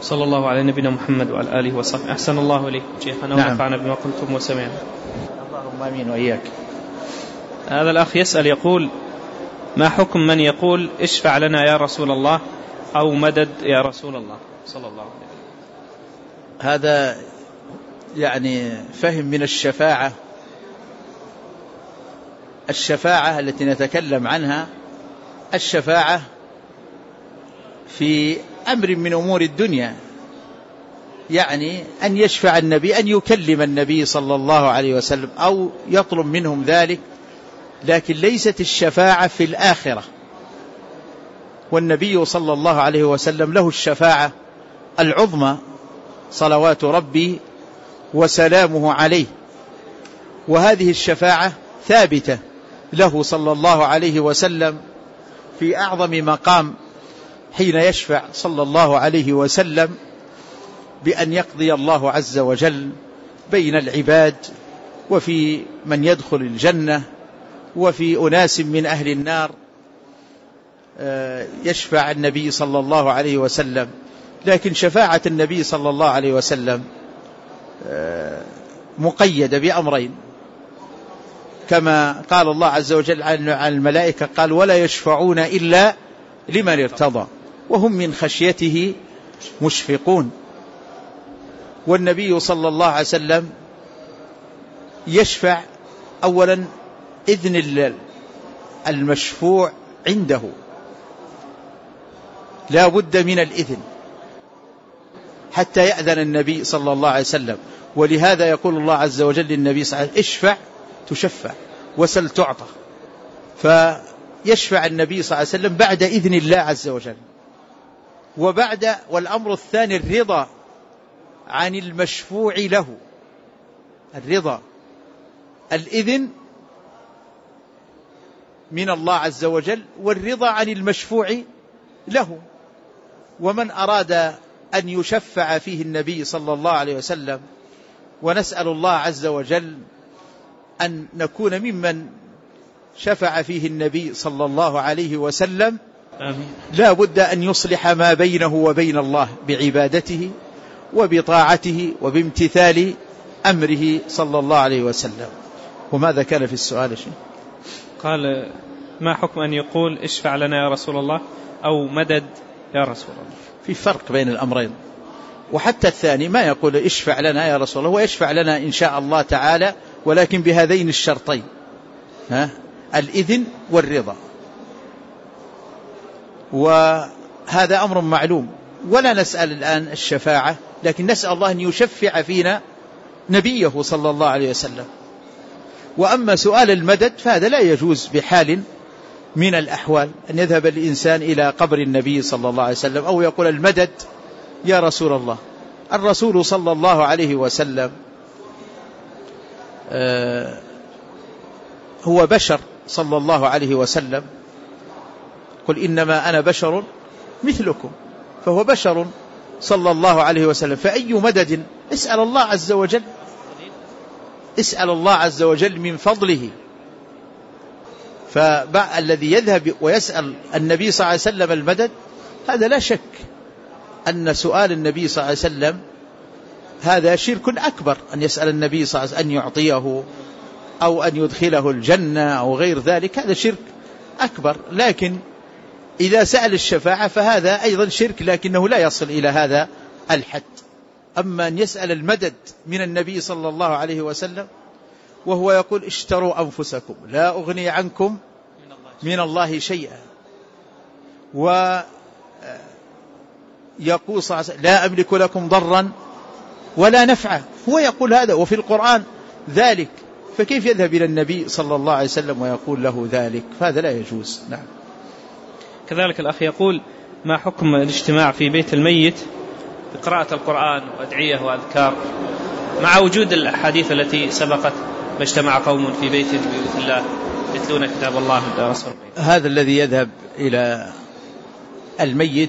صلى الله على نبينا محمد وعلى آله وصحبه. أحسن الله إليكم شيخنا ونفعنا بما قلتم وسمعنا. اللهم آمين وإياك. هذا الأخ يسأل يقول: ما حكم من يقول اشفع لنا يا رسول الله أو مدد يا رسول الله صلى الله عليه وسلم؟ هذا يعني فهم من الشفاعة التي نتكلم عنها، الشفاعة في أمر من أمور الدنيا، يعني أن يشفع النبي، أن يكلم النبي صلى الله عليه وسلم أو يطلب منهم ذلك، لكن ليست الشفاعة في الآخرة. والنبي صلى الله عليه وسلم له الشفاعة العظمى صلوات ربي وسلامه عليه، وهذه الشفاعة ثابتة له صلى الله عليه وسلم في أعظم مقام، حين يشفع صلى الله عليه وسلم بأن يقضي الله عز وجل بين العباد، وفي من يدخل الجنة وفي أناس من أهل النار يشفع النبي صلى الله عليه وسلم. لكن شفاعة النبي صلى الله عليه وسلم مقيدة بأمرين، كما قال الله عز وجل عن الملائكة قال: ولا يشفعون إلا لمن ارتضى وهم من خشيته مشفقون. والنبي صلى الله عليه وسلم يشفع أولا إذن المشفوع عنده، لا بد من الإذن حتى يأذن النبي صلى الله عليه وسلم. ولهذا يقول الله عز وجل للنبي صلى الله عليه وسلم: اشفع تشفع وسل تعطى. فيشفع النبي صلى الله عليه وسلم بعد إذن الله عز وجل. والأمر الثاني الرضا عن المشفوع له، الرضا، الإذن من الله عز وجل والرضا عن المشفوع له. ومن أراد أن يشفع فيه النبي صلى الله عليه وسلم، ونسأل الله عز وجل أن نكون ممن شفع فيه النبي صلى الله عليه وسلم، آمين. لا بد أن يصلح ما بينه وبين الله بعبادته وبطاعته وبامتثال أمره صلى الله عليه وسلم. وماذا كان في السؤال شيء؟ قال: ما حكم أن يقول اشفع لنا يا رسول الله أو مدد يا رسول الله؟ في فرق بين الأمرين. وحتى الثاني ما يقول اشفع لنا يا رسول الله، ويشفع لنا إن شاء الله تعالى، ولكن بهذين الشرطين، الإذن والرضا. وهذا أمر معلوم، ولا نسأل الآن الشفاعة، لكن نسأل الله أن يشفع فينا نبيه صلى الله عليه وسلم. وأما سؤال المدد فهذا لا يجوز بحال من الأحوال، أن يذهب الإنسان إلى قبر النبي صلى الله عليه وسلم أو يقول المدد يا رسول الله. الرسول صلى الله عليه وسلم هو بشر صلى الله عليه وسلم، قل إنما أنا بشر مثلكم، فهو بشر صلى الله عليه وسلم. فأي مدد اسأل الله عز وجل، اسأل الله عز وجل من فضله. فالذي يذهب ويسأل النبي صلى الله عليه وسلم المدد، هذا لا شك أن سؤال النبي صلى الله عليه وسلم هذا شرك أكبر، أن يسأل النبي صلى الله عليه وسلم أن يعطيه أو أن يدخله الجنة أو غير ذلك، هذا شرك أكبر. لكن إذا سأل الشفاعة فهذا أيضا شرك، لكنه لا يصل إلى هذا الحد. أما أن يسأل المدد من النبي صلى الله عليه وسلم وهو يقول اشتروا أنفسكم لا أغني عنكم من الله شيئا، ويقول صلى الله عليه وسلم لا أملك لكم ضرا ولا نفعا، هو يقول هذا وفي القرآن ذلك، فكيف يذهب إلى النبي صلى الله عليه وسلم ويقول له ذلك؟ فهذا لا يجوز. نعم. كذلك الأخ يقول: ما حكم الاجتماع في بيت الميت بقراءة القرآن وأدعية وأذكار مع وجود الأحاديث التي سبقت: ما اجتمع قوم في بيت من بيوت الله يتلون كتاب الله ويتلون رسوله؟ هذا الذي يذهب إلى الميت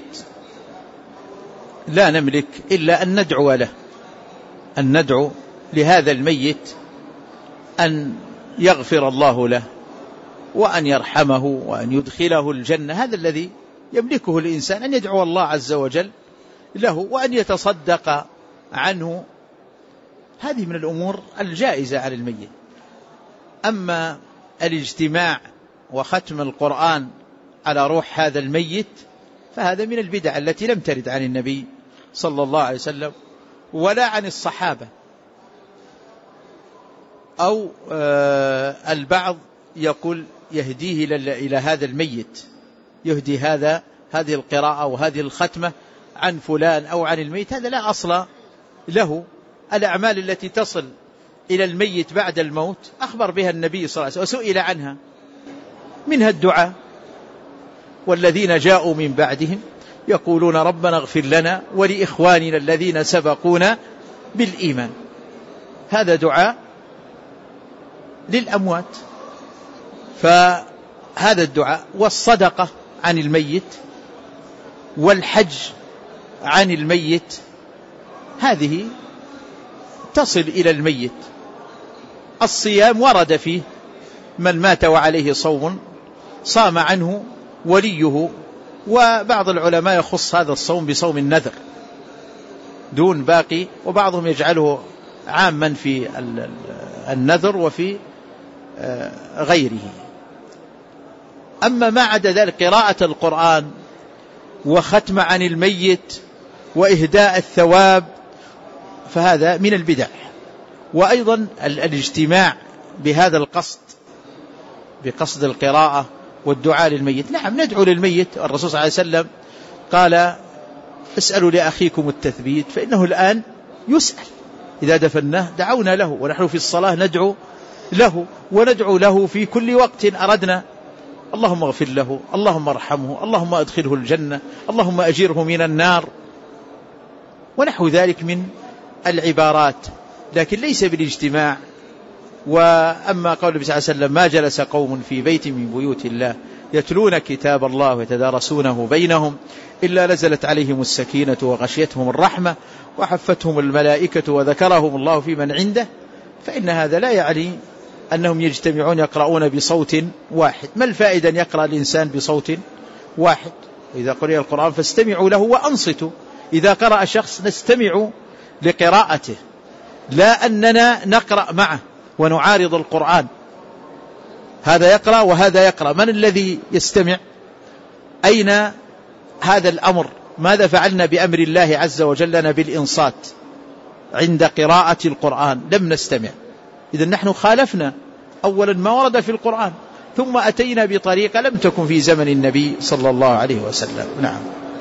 لا نملك إلا أن ندعو له، أن ندعو لهذا الميت أن يغفر الله له وأن يرحمه وأن يدخله الجنة. هذا الذي يملكه الإنسان، أن يدعو الله عز وجل له وأن يتصدق عنه، هذه من الأمور الجائزة على الميت. أما الاجتماع وختم القرآن على روح هذا الميت فهذا من البدع التي لم ترد عن النبي صلى الله عليه وسلم ولا عن الصحابة. أو البعض يقول يهديه إلى هذا الميت، يهدي هذه القراءة وهذه الختمة عن فلان أو عن الميت، هذا لا أصل له. الأعمال التي تصل إلى الميت بعد الموت أخبر بها النبي صلى الله عليه وسلم وسئل عنها، منها الدعاء: والذين جاءوا من بعدهم يقولون ربنا اغفر لنا ولإخواننا الذين سبقونا بالإيمان. هذا دعاء للأموات، فهذا الدعاء. والصدقة عن الميت والحج عن الميت هذه تصل إلى الميت. الصيام ورد فيه: من مات وعليه صوم صام عنه وليه. وبعض العلماء يخص هذا الصوم بصوم النذر دون باقي، وبعضهم يجعله عاما في النذر وفي غيره. أما ما عدا ذلك قراءة القرآن وختم عن الميت وإهداء الثواب فهذا من البدع. وأيضا الاجتماع بهذا القصد، بقصد القراءة والدعاء للميت. نعم ندعو للميت، الرسول صلى الله عليه وسلم قال: اسألوا لأخيكم التثبيت فإنه الآن يسأل. إذا دفناه دعونا له، ونحن في الصلاة ندعو له، وندعو له في كل وقت أردنا. اللهم اغفر له، اللهم ارحمه، اللهم أدخله الجنة، اللهم أجره من النار، ونحو ذلك من العبارات، لكن ليس بالاجتماع. وأما قول النبي صلى الله عليه وسلم: ما جلس قوم في بيت من بيوت الله يتلون كتاب الله ويتدارسونه بينهم إلا نزلت عليهم السكينة وغشيتهم الرحمة وحفتهم الملائكة وذكرهم الله في من عنده، فإن هذا لا يعني أنهم يجتمعون يقرؤون بصوت واحد. ما الفائدة أن يقرأ الإنسان بصوت واحد؟ إذا قرئ القرآن فاستمعوا له وأنصتوا. إذا قرأ شخص نستمع لقراءته، لا أننا نقرأ معه ونعارض القرآن. هذا يقرأ وهذا يقرأ، من الذي يستمع؟ أين هذا الأمر؟ ماذا فعلنا بأمر الله عز وجل لنا بالإنصات عند قراءة القرآن؟ لم نستمع. إذن نحن خالفنا أولا ما ورد في القرآن، ثم أتينا بطريقة لم تكن في زمن النبي صلى الله عليه وسلم. نعم.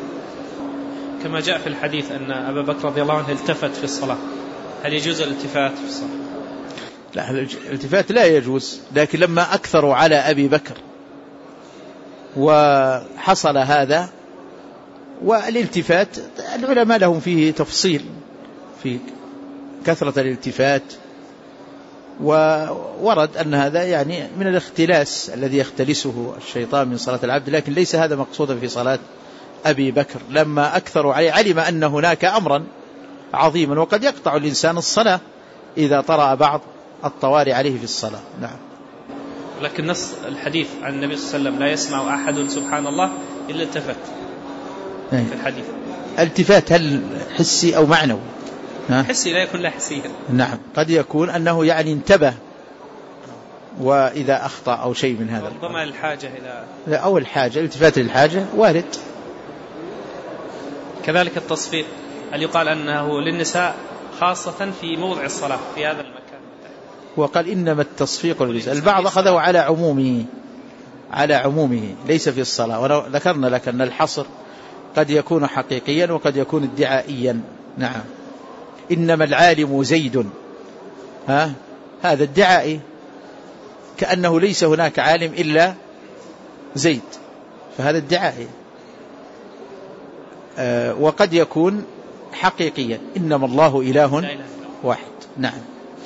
كما جاء في الحديث أن أبا بكر رضي الله عنه التفت في الصلاة، هل يجوز الالتفات في الصلاة؟ لا، الالتفات لا يجوز، لكن لما أكثروا على أبي بكر وحصل هذا، والالتفات العلماء لهم فيه تفصيل في كثرة الالتفات، وورد أن هذا يعني من الاختلاس الذي يختلسه الشيطان من صلاة العبد، لكن ليس هذا مقصودا في صلاة أبي بكر. لما أكثروا عليه علم أن هناك أمرا عظيما، وقد يقطع الإنسان الصلاة إذا طرأ بعض الطوارئ عليه في الصلاة. نعم. لكن نص الحديث عن النبي صلى الله عليه وسلم: لا يسمع أحد سبحان الله إلا التفت. في الحديث التفات هل حسي أو معنوي؟ حسي، لا يكون لا حسيا. نعم، قد يكون أنه يعني انتبه وإذا أخطأ أو شيء من هذا. ربما الحاجة إلى أو الحاجة، الالتفات للحاجة وارد. كذلك التصفيق، هل يقال أنه للنساء خاصة في موضع الصلاة في هذا المكان؟ وقال إنما التصفيق للنساء. البعض أخذه على عمومه ليس في الصلاة، وذكرنا لك أن الحصر قد يكون حقيقيا وقد يكون ادعائيا. نعم. إنما العالم زيد، هذا ادعائي، كأنه ليس هناك عالم إلا زيد، فهذا ادعائي. وقد يكون حقيقيا: إنما الله إله واحد. نعم.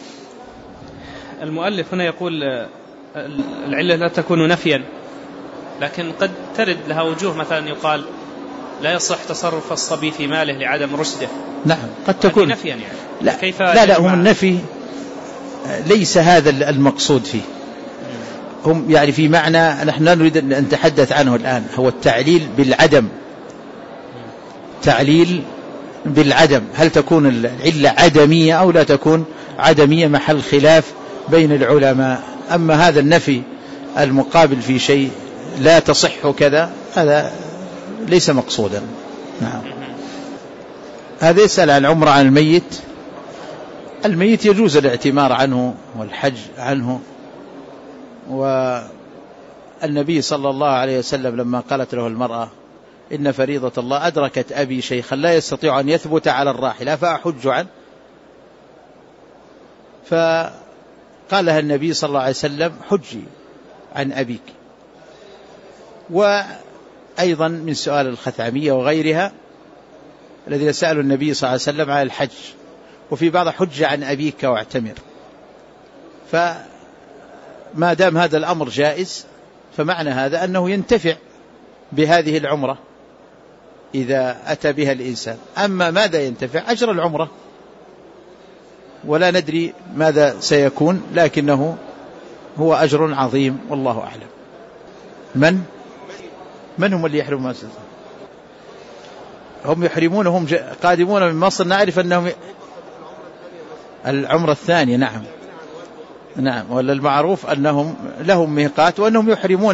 المؤلف هنا يقول العلة لا تكون نفيا، لكن قد ترد لها وجوه، مثلا يقال لا يصح تصرف الصبي في ماله لعدم رشده. نعم، قد تكون نفيا يعني. لا كيف لا هم النفي ليس هذا المقصود فيه. هم يعني في معنى نحن نريد أن نتحدث عنه الآن، هو التعليل بالعدم، تعليل بالعدم، هل تكون العلة عدمية أو لا تكون عدمية، محل خلاف بين العلماء. أما هذا النفي المقابل في شيء لا تصح كذا هذا ليس مقصودا. نعم. هذا يسأل عن العمرة عن الميت. الميت يجوز الاعتمار عنه والحج عنه، والنبي صلى الله عليه وسلم لما قالت له المرأة إن فريضة الله أدركت أبي شيخا لا يستطيع أن يثبت على الراحلة فأحج عنه، فقال لها النبي صلى الله عليه وسلم حجي عن أبيك. وأيضا من سؤال الخثعمية وغيرها الذين سألوا النبي صلى الله عليه وسلم على الحج، وفي بعض حج عن أبيك واعتمر. فما دام هذا الأمر جائز فمعنى هذا أنه ينتفع بهذه العمرة إذا أتى بها الإنسان. أما ماذا ينتفع؟ أجر العمرة، ولا ندري ماذا سيكون، لكنه هو أجر عظيم والله أعلم. من هم اللي يحرمون؟ هم يحرمون، هم قادمون من مصر، نعرف أنهم العمرة الثانية. نعم. ولا المعروف أنهم لهم ميقات وأنهم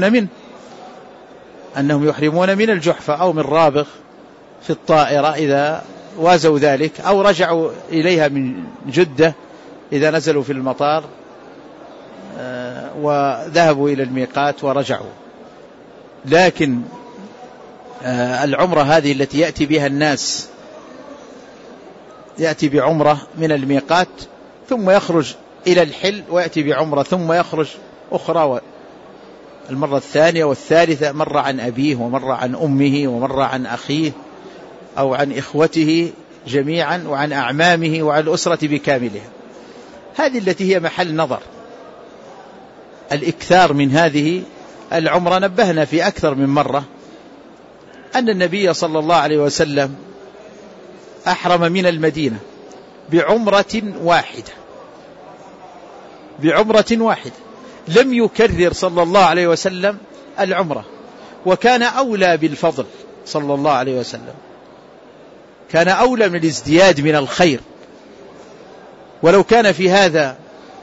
يحرمون من الجحفة أو من رابغ في الطائرة إذا وازوا ذلك، أو رجعوا إليها من جدة إذا نزلوا في المطار وذهبوا إلى الميقات ورجعوا. لكن العمرة هذه التي يأتي بها الناس، يأتي بعمرة من الميقات ثم يخرج إلى الحل ويأتي بعمرة ثم يخرج أخرى، المرة الثانية والثالثة، مرة عن أبيه ومرة عن أمه ومرة عن أخيه أو عن إخوته جميعا وعن أعمامه وعن الأسرة بكاملها. هذه التي هي محل نظر. الإكثار من هذه العمرة نبهنا في أكثر من مرة أن النبي صلى الله عليه وسلم أحرم من المدينة بعمرة واحدة، لم يكرر صلى الله عليه وسلم العمرة، وكان أولى بالفضل صلى الله عليه وسلم، كان أولى من الازدياد من الخير. ولو كان في هذا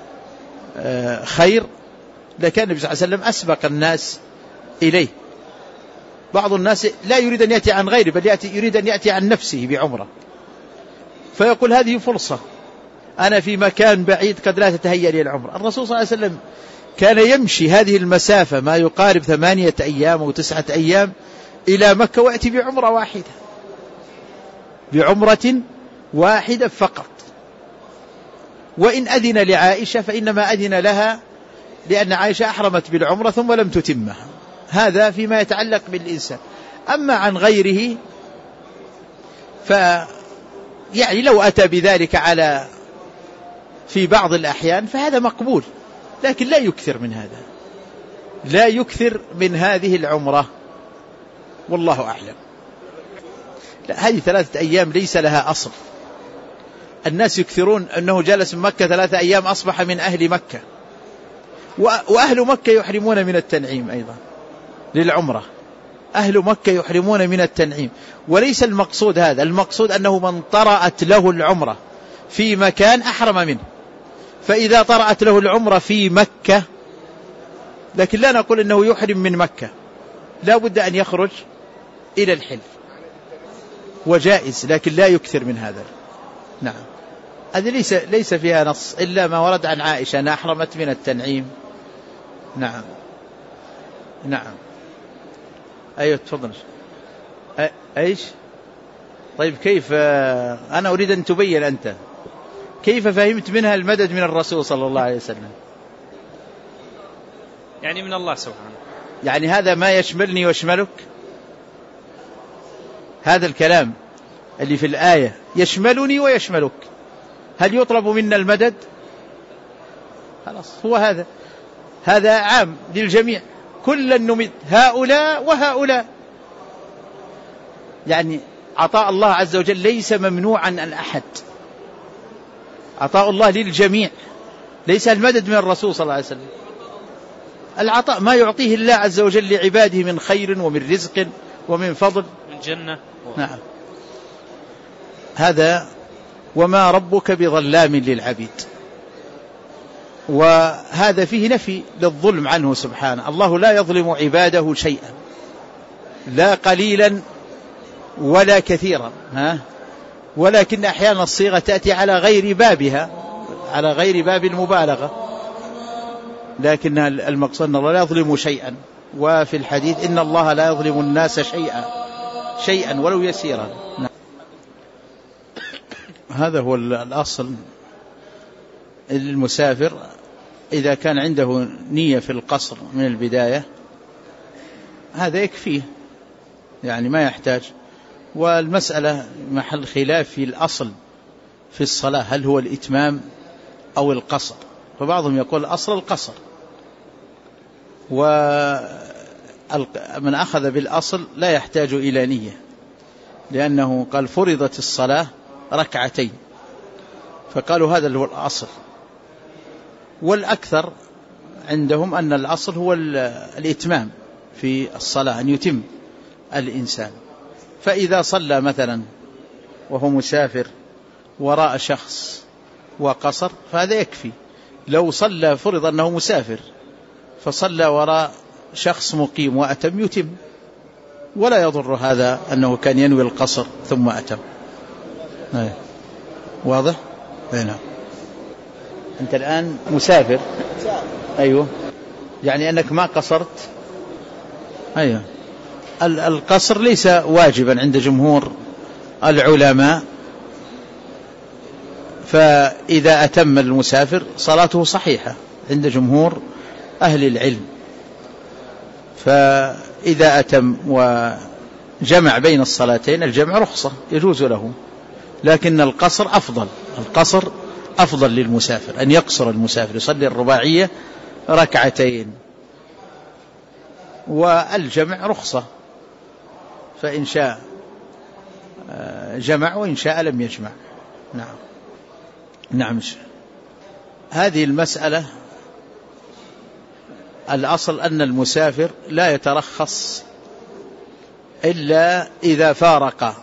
خير لكان النبي صلى الله عليه وسلم أسبق الناس إليه. بعض الناس لا يريد أن يأتي عن غيره بل يريد أن يأتي عن نفسه بعمرة، فيقول هذه فرصة، أنا في مكان بعيد قد لا تتهيأ لي العمرة. الرسول صلى الله عليه وسلم كان يمشي هذه المسافة ما يقارب 8 أيام أو 9 أيام إلى مكة ويأتي بعمرة واحدة فقط. وإن أذن لعائشة فإنما أذن لها لأن عائشة أحرمت بالعمرة ثم لم تتمها. هذا فيما يتعلق بالإنسان. أما عن غيره يعني لو أتى بذلك في بعض الأحيان فهذا مقبول، لكن لا يكثر من هذه العمرة والله أعلم. هذه 3 أيام ليس لها أصل. الناس يكثرون أنه جلس من مكة 3 أيام أصبح من أهل مكة، وأهل مكة يحرمون من التنعيم أيضا للعمرة. أهل مكة يحرمون من التنعيم، وليس المقصود هذا. المقصود أنه من طرأت له العمرة في مكان أحرم منه. فإذا طرأت له العمرة في مكة، لكن لا نقول أنه يحرم من مكة، لا بد أن يخرج إلى الحل، وجائز لكن لا يكثر من هذا. نعم. هذه ليس فيها نص إلا ما ورد عن عائشة أنها أحرمت من التنعيم. نعم. أيوة تفضل. أيش؟ طيب كيف؟ أنا أريد أن تبين أنت كيف فهمت منها المدد من الرسول صلى الله عليه وسلم؟ يعني من الله سبحانه. يعني هذا ما يشملني ويشملك؟ هذا الكلام اللي في الآية يشملني ويشملك، هل يطلب منا المدد؟ خلاص، هو هذا عام للجميع، كلا نمد هؤلاء وهؤلاء. يعني عطاء الله عز وجل ليس ممنوعا عن أحد، عطاء الله للجميع، ليس المدد من الرسول صلى الله عليه وسلم. العطاء ما يعطيه الله عز وجل لعباده من خير ومن رزق ومن فضل، من جنة. نعم. هذا وما ربك بظلام للعبيد، وهذا فيه نفي للظلم عنه سبحانه. الله لا يظلم عباده شيئا، لا قليلا ولا كثيرا، ولكن أحيانا الصيغة تأتي على غير بابها، على غير باب المبالغة، لكن المقصود أن الله لا يظلم شيئا. وفي الحديث إن الله لا يظلم الناس شيئا ولو يسيرا. هذا هو الأصل. المسافر إذا كان عنده نية في القصر من البداية هذا يكفيه، يعني ما يحتاج. والمسألة محل خلاف في الأصل في الصلاة، هل هو الإتمام أو القصر؟ فبعضهم يقول الأصل القصر، ومن أخذ بالأصل لا يحتاج إلى نية، لأنه قال فرضت الصلاة ركعتين، فقالوا هذا هو الأصل. والأكثر عندهم أن الأصل هو الإتمام في الصلاة، أن يتم الإنسان. فإذا صلى مثلا وهو مسافر وراء شخص وقصر فهذا يكفي. لو صلى فرض أنه مسافر فصلى وراء شخص مقيم وأتم يتم، ولا يضر هذا أنه كان ينوي القصر ثم أتم. واضح؟ نعم. أنت الآن مسافر، أيوه، يعني أنك ما قصرت. أيوه، القصر ليس واجبا عند جمهور العلماء، فإذا أتم المسافر صلاته صحيحة عند جمهور أهل العلم. فإذا أتم وجمع بين الصلاتين الجمع رخصة يجوز له، لكن القصر أفضل. القصر أفضل للمسافر، أن يقصر المسافر يصلي الرباعية ركعتين، والجمع رخصة، فإن شاء جمع وإن شاء لم يجمع. نعم. نعم. هذه المسألة الأصل أن المسافر لا يترخص إلا إذا فارق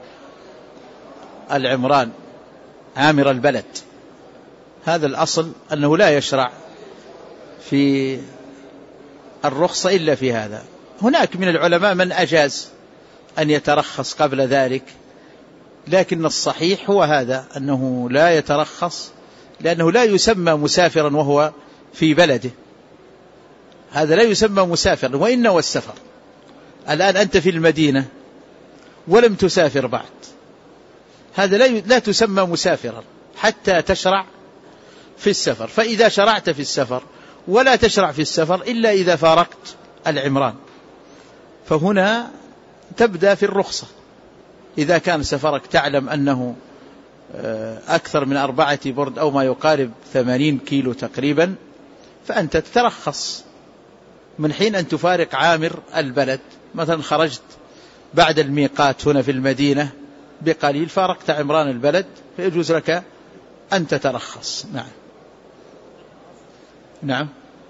العمران عامر البلد. هذا الأصل أنه لا يشرع في الرخصة إلا في هذا. هناك من العلماء من أجاز أن يترخص قبل ذلك، لكن الصحيح هو هذا، أنه لا يترخص، لأنه لا يسمى مسافرا وهو في بلده. هذا لا يسمى مسافرا، وإنه السفر. الآن أنت في المدينة ولم تسافر بعد، هذا لا تسمى مسافرا حتى تشرع في السفر. فإذا شرعت في السفر ولا تشرع في السفر إلا إذا فارقت العمران، فهنا تبدأ في الرخصة. إذا كان سفرك تعلم أنه أكثر من 4 برد أو ما يقارب 80 كيلو تقريبا، فأنت تترخص من حين أن تفارق عامر البلد. مثلا خرجت بعد الميقات هنا في المدينة بقليل، فارقت عمران البلد، فيجوز لك أن تترخص. نعم. نعم.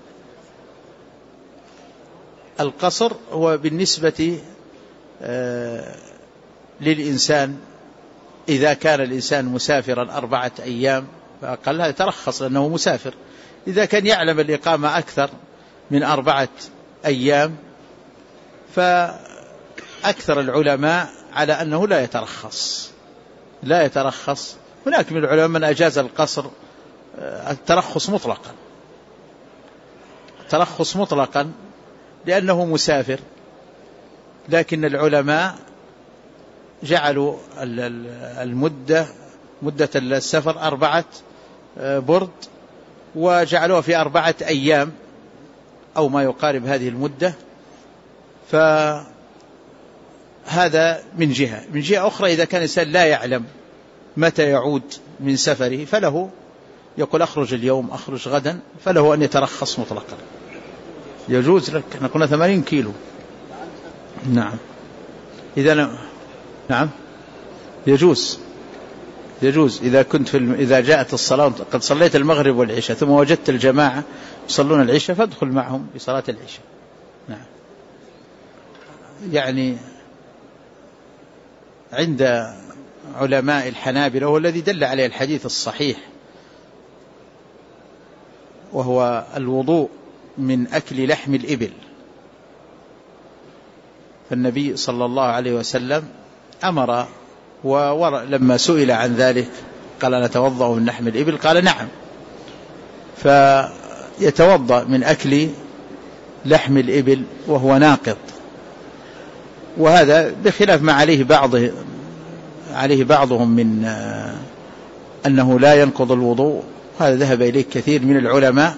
القصر هو بالنسبة للإنسان إذا كان الإنسان مسافرا 4 أيام فأقل، هذا ترخص لأنه مسافر. إذا كان يعلم الإقامة أكثر من 4 أيام فأكثر العلماء على أنه لا يترخص. لا يترخص. هناك من العلماء من أجاز القصر الترخص مطلقا، ترخص مطلقا لأنه مسافر، لكن العلماء جعلوا مدة السفر 4 برد، وجعلوها في 4 أيام أو ما يقارب هذه المدة. فهذا من جهة. من جهة أخرى إذا كان الإنسان لا يعلم متى يعود من سفره فله يقول أخرج اليوم أخرج غدا، فله أن يترخص مطلقا. يجوز لك. نقول 80 كيلو. نعم. نعم يجوز إذا كنت إذا جاءت الصلاة قد صليت المغرب والعشاء ثم وجدت الجماعة يصلون العشاء فادخل معهم بصلاة العشاء. نعم. يعني عند علماء الحنابلة وهو الذي دل عليه الحديث الصحيح، وهو الوضوء من أكل لحم الإبل. فالنبي صلى الله عليه وسلم أمر، ولما سئل عن ذلك قال نتوضأ من لحم الإبل، قال نعم. فيتوضأ من أكل لحم الإبل وهو ناقض، وهذا بخلاف ما عليه بعضهم من أنه لا ينقض الوضوء. هذا ذهب إليه كثير من العلماء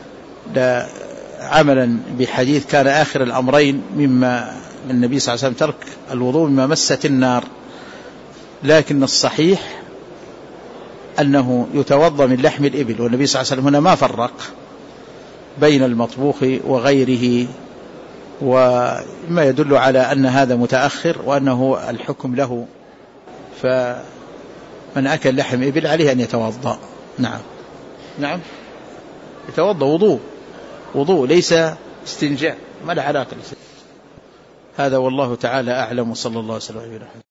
عملا بحديث كان آخر الأمرين مما النبي صلى الله عليه وسلم ترك الوضوء مما مست النار. لكن الصحيح أنه يتوضأ من لحم الإبل، والنبي صلى الله عليه وسلم هنا ما فرق بين المطبوخ وغيره، وما يدل على أن هذا متأخر وأنه الحكم له. فمن أكل لحم إبل عليه أن يتوضأ. نعم يتوضأ وضوء ليس استنجاء، ما له علاقة. هذا والله تعالى أعلم، وصلى الله وسلم على نبينا محمد.